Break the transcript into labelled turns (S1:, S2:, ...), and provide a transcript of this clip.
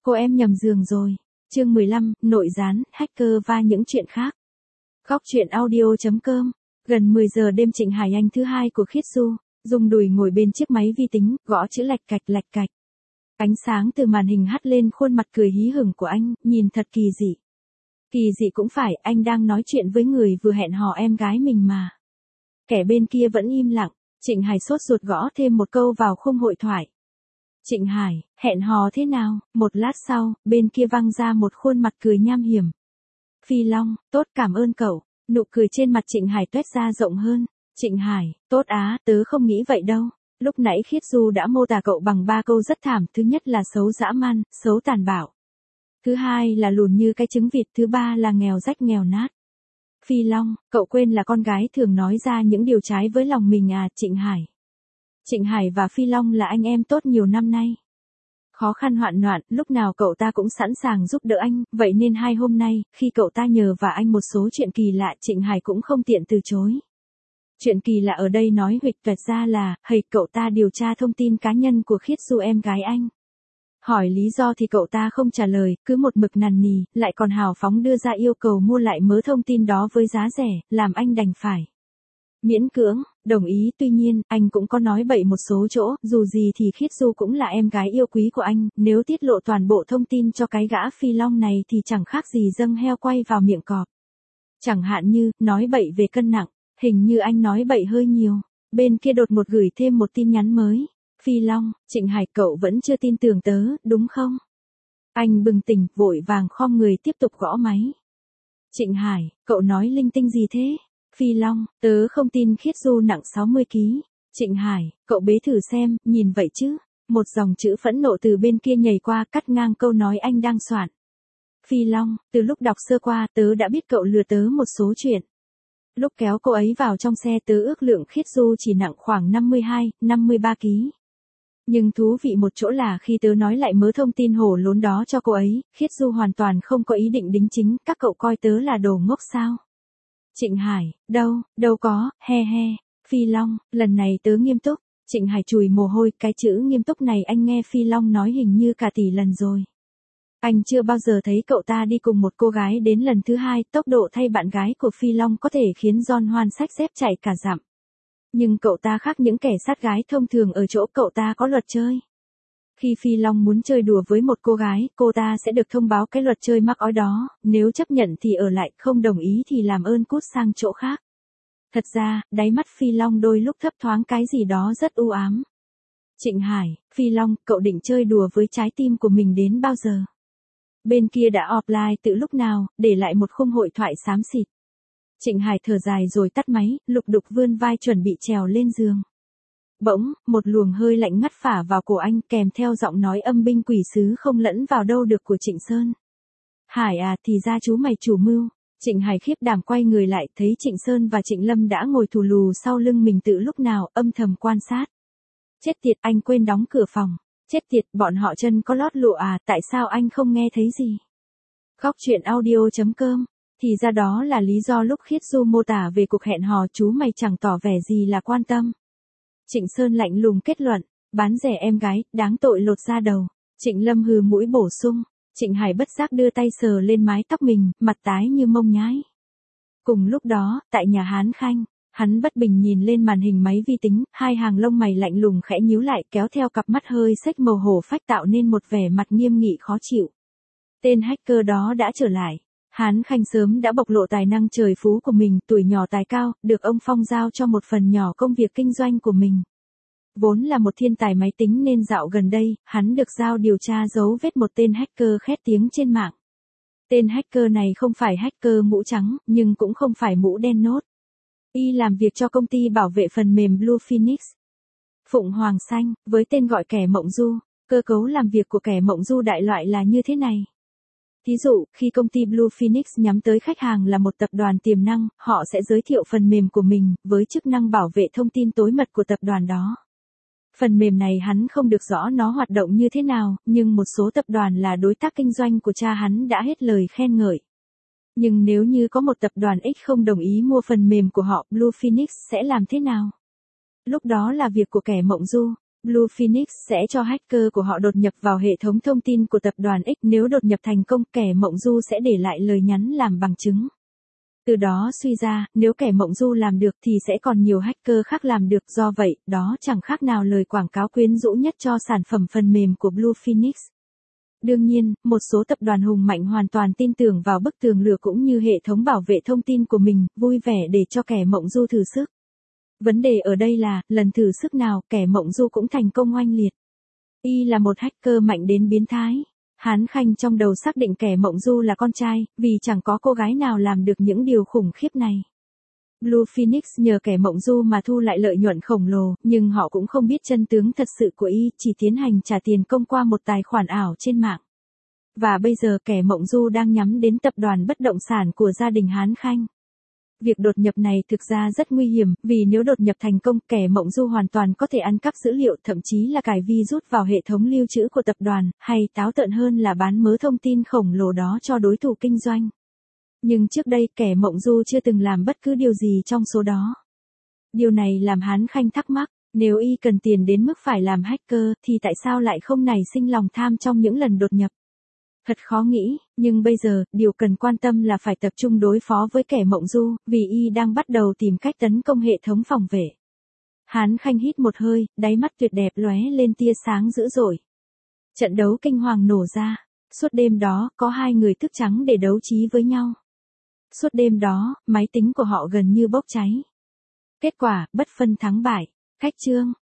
S1: Cô em nhầm giường rồi. Chương 15, nội gián, hacker và những chuyện khác. Góc truyện audio.com. Gần 10 giờ đêm Trịnh Hải Anh thứ hai của Khiết Du, dùng đùi ngồi bên chiếc máy vi tính, gõ chữ lạch cạch. Ánh sáng từ màn hình hắt lên khuôn mặt cười hí hửng của anh, nhìn thật kỳ dị. Kỳ dị cũng phải, anh đang nói chuyện với người vừa hẹn hò em gái mình mà. Kẻ bên kia vẫn im lặng, Trịnh Hải sốt ruột gõ thêm một câu vào khung hội thoại. Trịnh Hải, hẹn hò thế nào? Một lát sau, bên kia vang ra một khuôn mặt cười nham hiểm. Phi Long, tốt, cảm ơn cậu. Nụ cười trên mặt Trịnh Hải toét ra rộng hơn. Trịnh Hải, tốt á, tớ không nghĩ vậy đâu. Lúc nãy Khiết Du đã mô tả cậu bằng 3 câu rất thảm. Thứ nhất là xấu dã man, xấu tàn bạo. Thứ hai là lùn như cái trứng vịt. Thứ ba là nghèo rách nghèo nát. Phi Long, cậu quên là con gái thường nói ra những điều trái với lòng mình à? Trịnh Hải. Trịnh Hải và Phi Long là anh em tốt nhiều năm nay. Khó khăn hoạn nạn, lúc nào cậu ta cũng sẵn sàng giúp đỡ anh, vậy nên hai hôm nay, khi cậu ta nhờ và anh một số chuyện kỳ lạ, Trịnh Hải cũng không tiện từ chối. Chuyện kỳ lạ ở đây nói huỵch toẹt ra là, cậu ta điều tra thông tin cá nhân của Khiết Du em gái anh. Hỏi lý do thì cậu ta không trả lời, cứ một mực nằn nì, lại còn hào phóng đưa ra yêu cầu mua lại mớ thông tin đó với giá rẻ, làm anh đành phải miễn cưỡng đồng ý. Tuy nhiên, anh cũng có nói bậy một số chỗ, dù gì thì Khiết Du cũng là em gái yêu quý của anh, nếu tiết lộ toàn bộ thông tin cho cái gã Phi Long này thì chẳng khác gì dâng heo quay vào miệng cọp. Chẳng hạn như, nói bậy về cân nặng, hình như anh nói bậy hơi nhiều. Bên kia đột ngột gửi thêm một tin nhắn mới. Phi Long, Trịnh Hải, cậu vẫn chưa tin tưởng tớ, đúng không? Anh bừng tỉnh, vội vàng khom người tiếp tục gõ máy. Trịnh Hải, cậu nói linh tinh gì thế? Phi Long, tớ không tin Khiết Du nặng 60 kg. Trịnh Hải, cậu bế thử xem, nhìn vậy chứ. Một dòng chữ phẫn nộ từ bên kia nhảy qua, cắt ngang câu nói anh đang soạn. Phi Long, từ lúc đọc sơ qua tớ đã biết cậu lừa tớ một số chuyện. Lúc kéo cô ấy vào trong xe tớ ước lượng Khiết Du chỉ nặng khoảng 52, 53 kg. Nhưng thú vị một chỗ là khi tớ nói lại mớ thông tin hổ lốn đó cho cô ấy, Khiết Du hoàn toàn không có ý định đính chính, các cậu coi tớ là đồ ngốc sao? Trịnh Hải, đâu có, he. Phi Long, lần này tớ nghiêm túc. Trịnh Hải chùi mồ hôi, cái chữ nghiêm túc này anh nghe Phi Long nói hình như cả tỷ lần rồi. Anh chưa bao giờ thấy cậu ta đi cùng một cô gái đến lần thứ hai, tốc độ thay bạn gái của Phi Long có thể khiến John Hoan xách dép chạy cả dặm. Nhưng cậu ta khác những kẻ sát gái thông thường ở chỗ cậu ta có luật chơi. Khi Phi Long muốn chơi đùa với một cô gái, cô ta sẽ được thông báo cái luật chơi mắc ói đó, nếu chấp nhận thì ở lại, không đồng ý thì làm ơn cút sang chỗ khác. Thật ra, đáy mắt Phi Long đôi lúc thấp thoáng cái gì đó rất u ám. Trịnh Hải, Phi Long, cậu định chơi đùa với trái tim của mình đến bao giờ? Bên kia đã offline từ lúc nào, để lại một khung hội thoại xám xịt. Trịnh Hải thở dài rồi tắt máy, lục đục vươn vai chuẩn bị trèo lên giường. Bỗng, một luồng hơi lạnh ngắt phả vào cổ anh, kèm theo giọng nói âm binh quỷ sứ không lẫn vào đâu được của Trịnh Sơn. Hải à, thì ra chú mày chủ mưu. Trịnh Hải khiếp đảm quay người lại, thấy Trịnh Sơn và Trịnh Lâm đã ngồi thù lù sau lưng mình từ lúc nào, âm thầm quan sát. Chết tiệt, anh quên đóng cửa phòng. Chết tiệt, bọn họ chân có lót lụa à, tại sao anh không nghe thấy gì? Góc truyện audio.com. Thì ra đó là lý do lúc Khiết Du mô tả về cuộc hẹn hò chú mày chẳng tỏ vẻ gì là quan tâm. Trịnh Sơn lạnh lùng kết luận, bán rẻ em gái, đáng tội lột da đầu. Trịnh Lâm hừ mũi bổ sung. Trịnh Hải bất giác đưa tay sờ lên mái tóc mình, mặt tái như mông nhái. Cùng lúc đó, tại nhà Hán Khanh, hắn bất bình nhìn lên màn hình máy vi tính, hai hàng lông mày lạnh lùng khẽ nhíu lại, kéo theo cặp mắt hơi xếch màu hổ phách tạo nên một vẻ mặt nghiêm nghị khó chịu. Tên hacker đó đã trở lại. Hán Khanh sớm đã bộc lộ tài năng trời phú của mình, tuổi nhỏ tài cao, được ông Phong giao cho một phần nhỏ công việc kinh doanh của mình. Vốn là một thiên tài máy tính nên dạo gần đây, hắn được giao điều tra dấu vết một tên hacker khét tiếng trên mạng. Tên hacker này không phải hacker mũ trắng, nhưng cũng không phải mũ đen nốt. Y làm việc cho công ty bảo vệ phần mềm Blue Phoenix. Phụng Hoàng Xanh, với tên gọi kẻ mộng du, cơ cấu làm việc của kẻ mộng du đại loại là như thế này. Thí dụ, khi công ty Blue Phoenix nhắm tới khách hàng là một tập đoàn tiềm năng, họ sẽ giới thiệu phần mềm của mình, với chức năng bảo vệ thông tin tối mật của tập đoàn đó. Phần mềm này hắn không được rõ nó hoạt động như thế nào, nhưng một số tập đoàn là đối tác kinh doanh của cha hắn đã hết lời khen ngợi. Nhưng nếu như có một tập đoàn X không đồng ý mua phần mềm của họ, Blue Phoenix sẽ làm thế nào? Lúc đó là việc của kẻ mộng du. Blue Phoenix sẽ cho hacker của họ đột nhập vào hệ thống thông tin của tập đoàn X, nếu đột nhập thành công, kẻ mộng du sẽ để lại lời nhắn làm bằng chứng. Từ đó suy ra, nếu kẻ mộng du làm được thì sẽ còn nhiều hacker khác làm được, do vậy, đó chẳng khác nào lời quảng cáo quyến rũ nhất cho sản phẩm phần mềm của Blue Phoenix. Đương nhiên, một số tập đoàn hùng mạnh hoàn toàn tin tưởng vào bức tường lửa cũng như hệ thống bảo vệ thông tin của mình, vui vẻ để cho kẻ mộng du thử sức. Vấn đề ở đây là, lần thử sức nào, kẻ mộng du cũng thành công oanh liệt. Y là một hacker mạnh đến biến thái. Hán Khanh trong đầu xác định kẻ mộng du là con trai, vì chẳng có cô gái nào làm được những điều khủng khiếp này. Blue Phoenix nhờ kẻ mộng du mà thu lại lợi nhuận khổng lồ, nhưng họ cũng không biết chân tướng thật sự của Y, chỉ tiến hành trả tiền công qua một tài khoản ảo trên mạng. Và bây giờ kẻ mộng du đang nhắm đến tập đoàn bất động sản của gia đình Hán Khanh. Việc đột nhập này thực ra rất nguy hiểm, vì nếu đột nhập thành công, kẻ mộng du hoàn toàn có thể ăn cắp dữ liệu, thậm chí là cài virus vào hệ thống lưu trữ của tập đoàn, hay táo tợn hơn là bán mớ thông tin khổng lồ đó cho đối thủ kinh doanh. Nhưng trước đây, kẻ mộng du chưa từng làm bất cứ điều gì trong số đó. Điều này làm Hán Khanh thắc mắc, nếu Y cần tiền đến mức phải làm hacker, thì tại sao lại không nảy sinh lòng tham trong những lần đột nhập? Thật khó nghĩ, nhưng bây giờ, điều cần quan tâm là phải tập trung đối phó với kẻ mộng du, vì Y đang bắt đầu tìm cách tấn công hệ thống phòng vệ. Hán Khanh hít một hơi, đáy mắt tuyệt đẹp lóe lên tia sáng dữ dội. Trận đấu kinh hoàng nổ ra. Suốt đêm đó, có hai người thức trắng để đấu trí với nhau. Suốt đêm đó, máy tính của họ gần như bốc cháy. Kết quả, bất phân thắng bại. Khách chương.